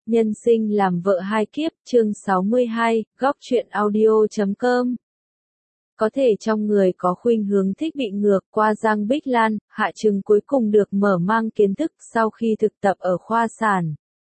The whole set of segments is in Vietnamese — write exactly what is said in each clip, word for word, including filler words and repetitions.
Nhân sinh làm vợ hai kiếp, chương sáu mươi hai, góc truyện audio chấm com. Có thể trong người có khuynh hướng thích bị ngược qua Giang Bích Lan, Hạ Trừng cuối cùng được mở mang kiến thức sau khi thực tập ở khoa sản.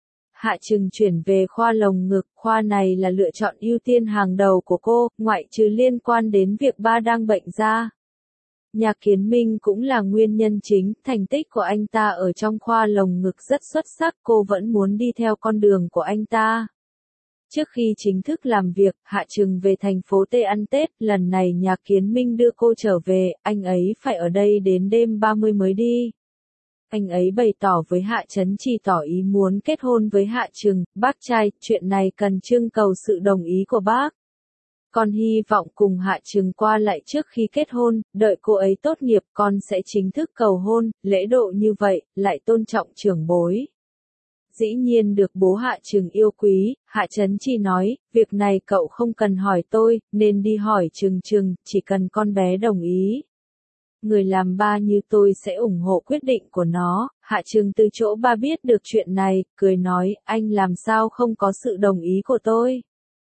Hạ Trừng chuyển về khoa lồng ngực, khoa này là lựa chọn ưu tiên hàng đầu của cô, ngoại trừ liên quan đến việc ba đang bệnh ra. Nhạc Kiến Minh cũng là nguyên nhân chính, thành tích của anh ta ở trong khoa lồng ngực rất xuất sắc, cô vẫn muốn đi theo con đường của anh ta. Trước khi chính thức làm việc, Hạ Trừng về thành phố T ăn Tết, lần này Nhạc Kiến Minh đưa cô trở về, anh ấy phải ở đây đến đêm ba mươi mới đi. Anh ấy bày tỏ với Hạ Chấn Chỉ tỏ ý muốn kết hôn với Hạ Trừng, bác trai, chuyện này cần trưng cầu sự đồng ý của bác. Con hy vọng cùng Hạ Trừng qua lại trước khi kết hôn, đợi cô ấy tốt nghiệp con sẽ chính thức cầu hôn, lễ độ như vậy, lại tôn trọng trưởng bối. Dĩ nhiên được bố Hạ Trừng yêu quý, Hạ Chấn Chỉ nói, việc này cậu không cần hỏi tôi, nên đi hỏi Trừng Trừng, chỉ cần con bé đồng ý. Người làm ba như tôi sẽ ủng hộ quyết định của nó. Hạ Trừng từ chỗ ba biết được chuyện này, cười nói, anh làm sao không có sự đồng ý của tôi.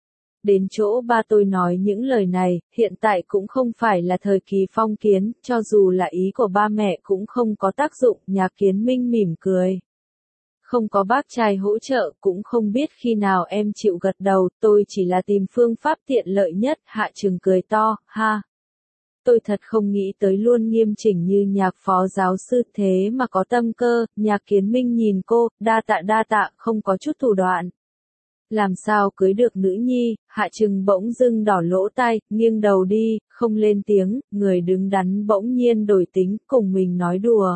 Đến chỗ ba tôi nói những lời này, hiện tại cũng không phải là thời kỳ phong kiến, cho dù là ý của ba mẹ cũng không có tác dụng, Nhạc Kiến Minh mỉm cười. Không có bác trai hỗ trợ, cũng không biết khi nào em chịu gật đầu, tôi chỉ là tìm phương pháp tiện lợi nhất, Hạ Trừng cười to, ha. Tôi thật không nghĩ tới luôn nghiêm chỉnh như Nhạc phó giáo sư thế mà có tâm cơ, Nhạc Kiến Minh nhìn cô, đa tạ đa tạ, không có chút thủ đoạn. Làm sao cưới được nữ nhi, Hạ Trừng bỗng dưng đỏ lỗ tai, nghiêng đầu đi, không lên tiếng, người đứng đắn bỗng nhiên đổi tính, cùng mình nói đùa.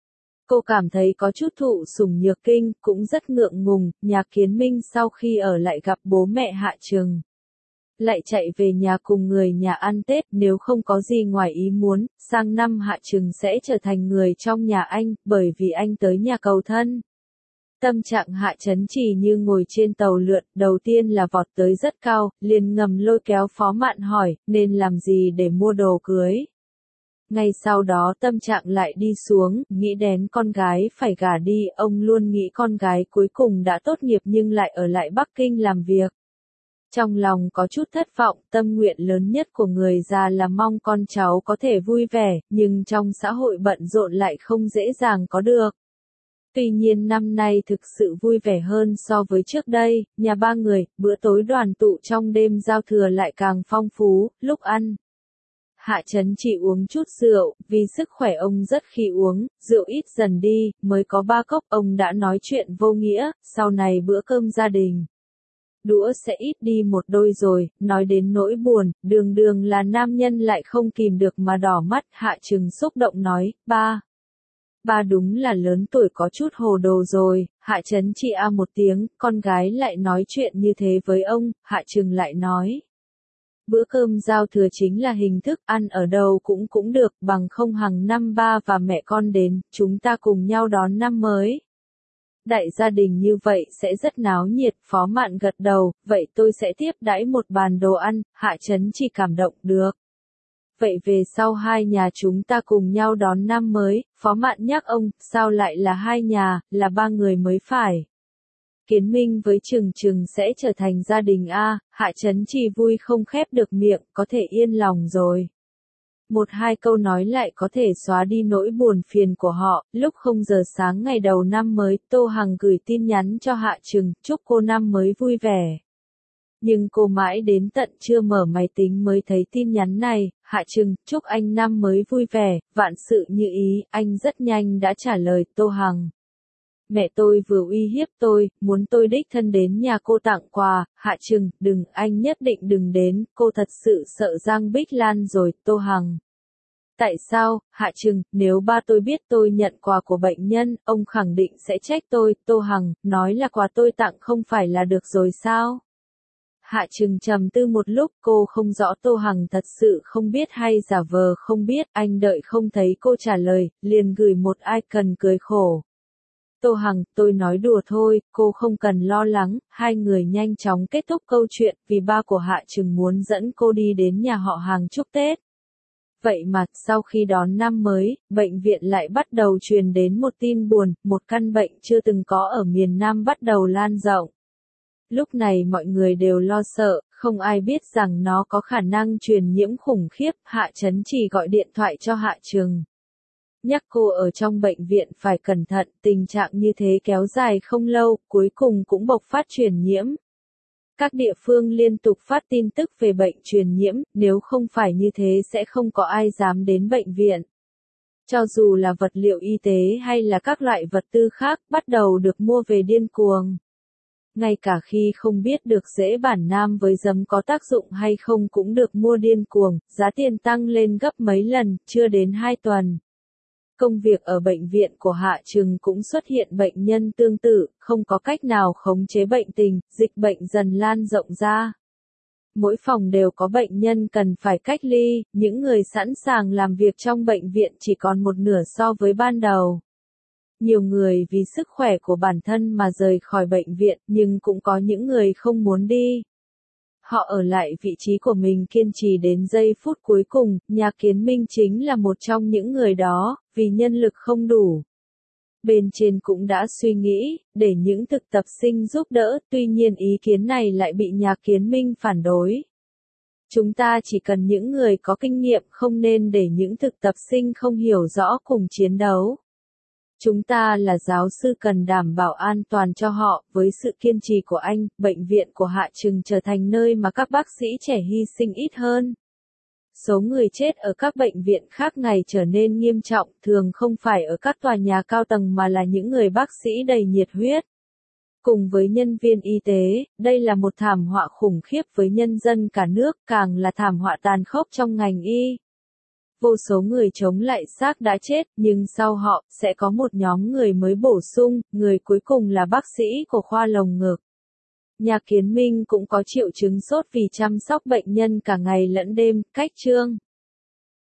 Cô cảm thấy có chút thụ sủng nhược kinh, cũng rất ngượng ngùng, Nhạc Kiến Minh sau khi ở lại gặp bố mẹ Hạ Trừng. Lại chạy về nhà cùng người nhà ăn Tết, nếu không có gì ngoài ý muốn, sang năm Hạ Trừng sẽ trở thành người trong nhà anh, bởi vì anh tới nhà cầu thân. Tâm trạng Hạ Chấn Chỉ như ngồi trên tàu lượn, đầu tiên là vọt tới rất cao, liền ngầm lôi kéo Phó Mạn hỏi, nên làm gì để mua đồ cưới. Ngay sau đó tâm trạng lại đi xuống, nghĩ đến con gái phải gả đi, ông luôn nghĩ con gái cuối cùng đã tốt nghiệp nhưng lại ở lại Bắc Kinh làm việc. Trong lòng có chút thất vọng, tâm nguyện lớn nhất của người già là mong con cháu có thể vui vẻ, nhưng trong xã hội bận rộn lại không dễ dàng có được. Tuy nhiên năm nay thực sự vui vẻ hơn so với trước đây, nhà ba người, bữa tối đoàn tụ trong đêm giao thừa lại càng phong phú, lúc ăn. Hạ Chấn Chỉ uống chút rượu, vì sức khỏe ông rất khi uống, rượu ít dần đi, mới có ba cốc ông đã nói chuyện vô nghĩa, sau này bữa cơm gia đình. Đũa sẽ ít đi một đôi rồi, nói đến nỗi buồn, đường đường là nam nhân lại không kìm được mà đỏ mắt, Hạ Trừng xúc động nói, ba. Ba đúng là lớn tuổi có chút hồ đồ rồi, Hạ Chấn Chỉ a một tiếng, con gái lại nói chuyện như thế với ông, Hạ Trừng lại nói. Bữa cơm giao thừa chính là hình thức ăn ở đâu cũng cũng được, bằng không hàng năm ba và mẹ con đến, chúng ta cùng nhau đón năm mới. Đại gia đình như vậy sẽ rất náo nhiệt, Phó Mạn gật đầu, vậy tôi sẽ tiếp đãi một bàn đồ ăn, Hạ Chấn Chỉ cảm động, được. Vậy về sau hai nhà chúng ta cùng nhau đón năm mới, Phó Mạn nhắc ông, sao lại là hai nhà, là ba người mới phải. Kiến Minh với Trừng Trừng sẽ trở thành gia đình A, Hạ Chấn Chỉ vui không khép được miệng, có thể yên lòng rồi. Một hai câu nói lại có thể xóa đi nỗi buồn phiền của họ, lúc không giờ sáng ngày đầu năm mới, Tô Hằng gửi tin nhắn cho Hạ Trừng, chúc cô năm mới vui vẻ. Nhưng cô mãi đến tận trưa mở máy tính mới thấy tin nhắn này, Hạ Trừng, chúc anh năm mới vui vẻ, vạn sự như ý, anh rất nhanh đã trả lời, Tô Hằng. Mẹ tôi vừa uy hiếp tôi, muốn tôi đích thân đến nhà cô tặng quà, Hạ Trừng, đừng, anh nhất định đừng đến, cô thật sự sợ Giang Bích Lan rồi, Tô Hằng. Tại sao, Hạ Trừng, nếu ba tôi biết tôi nhận quà của bệnh nhân, ông khẳng định sẽ trách tôi, Tô Hằng, nói là quà tôi tặng không phải là được rồi sao? Hạ Trừng trầm tư một lúc, cô không rõ Tô Hằng thật sự không biết hay giả vờ không biết, anh đợi không thấy cô trả lời, liền gửi một icon cười khổ. Tô Hằng, tôi nói đùa thôi, cô không cần lo lắng, hai người nhanh chóng kết thúc câu chuyện, vì ba của Hạ Trừng muốn dẫn cô đi đến nhà họ Hàng chúc Tết. Vậy mà, sau khi đón năm mới, bệnh viện lại bắt đầu truyền đến một tin buồn, một căn bệnh chưa từng có ở miền Nam bắt đầu lan rộng. Lúc này mọi người đều lo sợ, không ai biết rằng nó có khả năng truyền nhiễm khủng khiếp. Hạ Chấn chỉ gọi điện thoại cho Hạ Trừng, nhắc cô ở trong bệnh viện phải cẩn thận, tình trạng như thế kéo dài không lâu, cuối cùng cũng bộc phát truyền nhiễm. Các địa phương liên tục phát tin tức về bệnh truyền nhiễm, nếu không phải như thế sẽ không có ai dám đến bệnh viện. Cho dù là vật liệu y tế hay là các loại vật tư khác, bắt đầu được mua về điên cuồng. Ngay cả khi không biết được rễ bản nam với giấm có tác dụng hay không cũng được mua điên cuồng, giá tiền tăng lên gấp mấy lần, chưa đến hai tuần. Công việc ở bệnh viện của Hạ Trừng cũng xuất hiện bệnh nhân tương tự, không có cách nào khống chế bệnh tình, dịch bệnh dần lan rộng ra. Mỗi phòng đều có bệnh nhân cần phải cách ly, những người sẵn sàng làm việc trong bệnh viện chỉ còn một nửa so với ban đầu. Nhiều người vì sức khỏe của bản thân mà rời khỏi bệnh viện, nhưng cũng có những người không muốn đi. Họ ở lại vị trí của mình kiên trì đến giây phút cuối cùng, Nhà Kiến Minh chính là một trong những người đó, vì nhân lực không đủ. Bên trên cũng đã suy nghĩ, để những thực tập sinh giúp đỡ, tuy nhiên ý kiến này lại bị Nhà Kiến Minh phản đối. Chúng ta chỉ cần những người có kinh nghiệm, không nên để những thực tập sinh không hiểu rõ cùng chiến đấu. Chúng ta là giáo sư cần đảm bảo an toàn cho họ, với sự kiên trì của anh, bệnh viện của Hạ Trừng trở thành nơi mà các bác sĩ trẻ hy sinh ít hơn. Số người chết ở các bệnh viện khác ngày trở nên nghiêm trọng, thường không phải ở các tòa nhà cao tầng mà là những người bác sĩ đầy nhiệt huyết. Cùng với nhân viên y tế, đây là một thảm họa khủng khiếp với nhân dân cả nước, càng là thảm họa tàn khốc trong ngành y. Vô số người chống lại xác đã chết, nhưng sau họ, sẽ có một nhóm người mới bổ sung, người cuối cùng là bác sĩ của khoa lồng ngực. Nhà Kiến Minh cũng có triệu chứng sốt vì chăm sóc bệnh nhân cả ngày lẫn đêm, cách chương.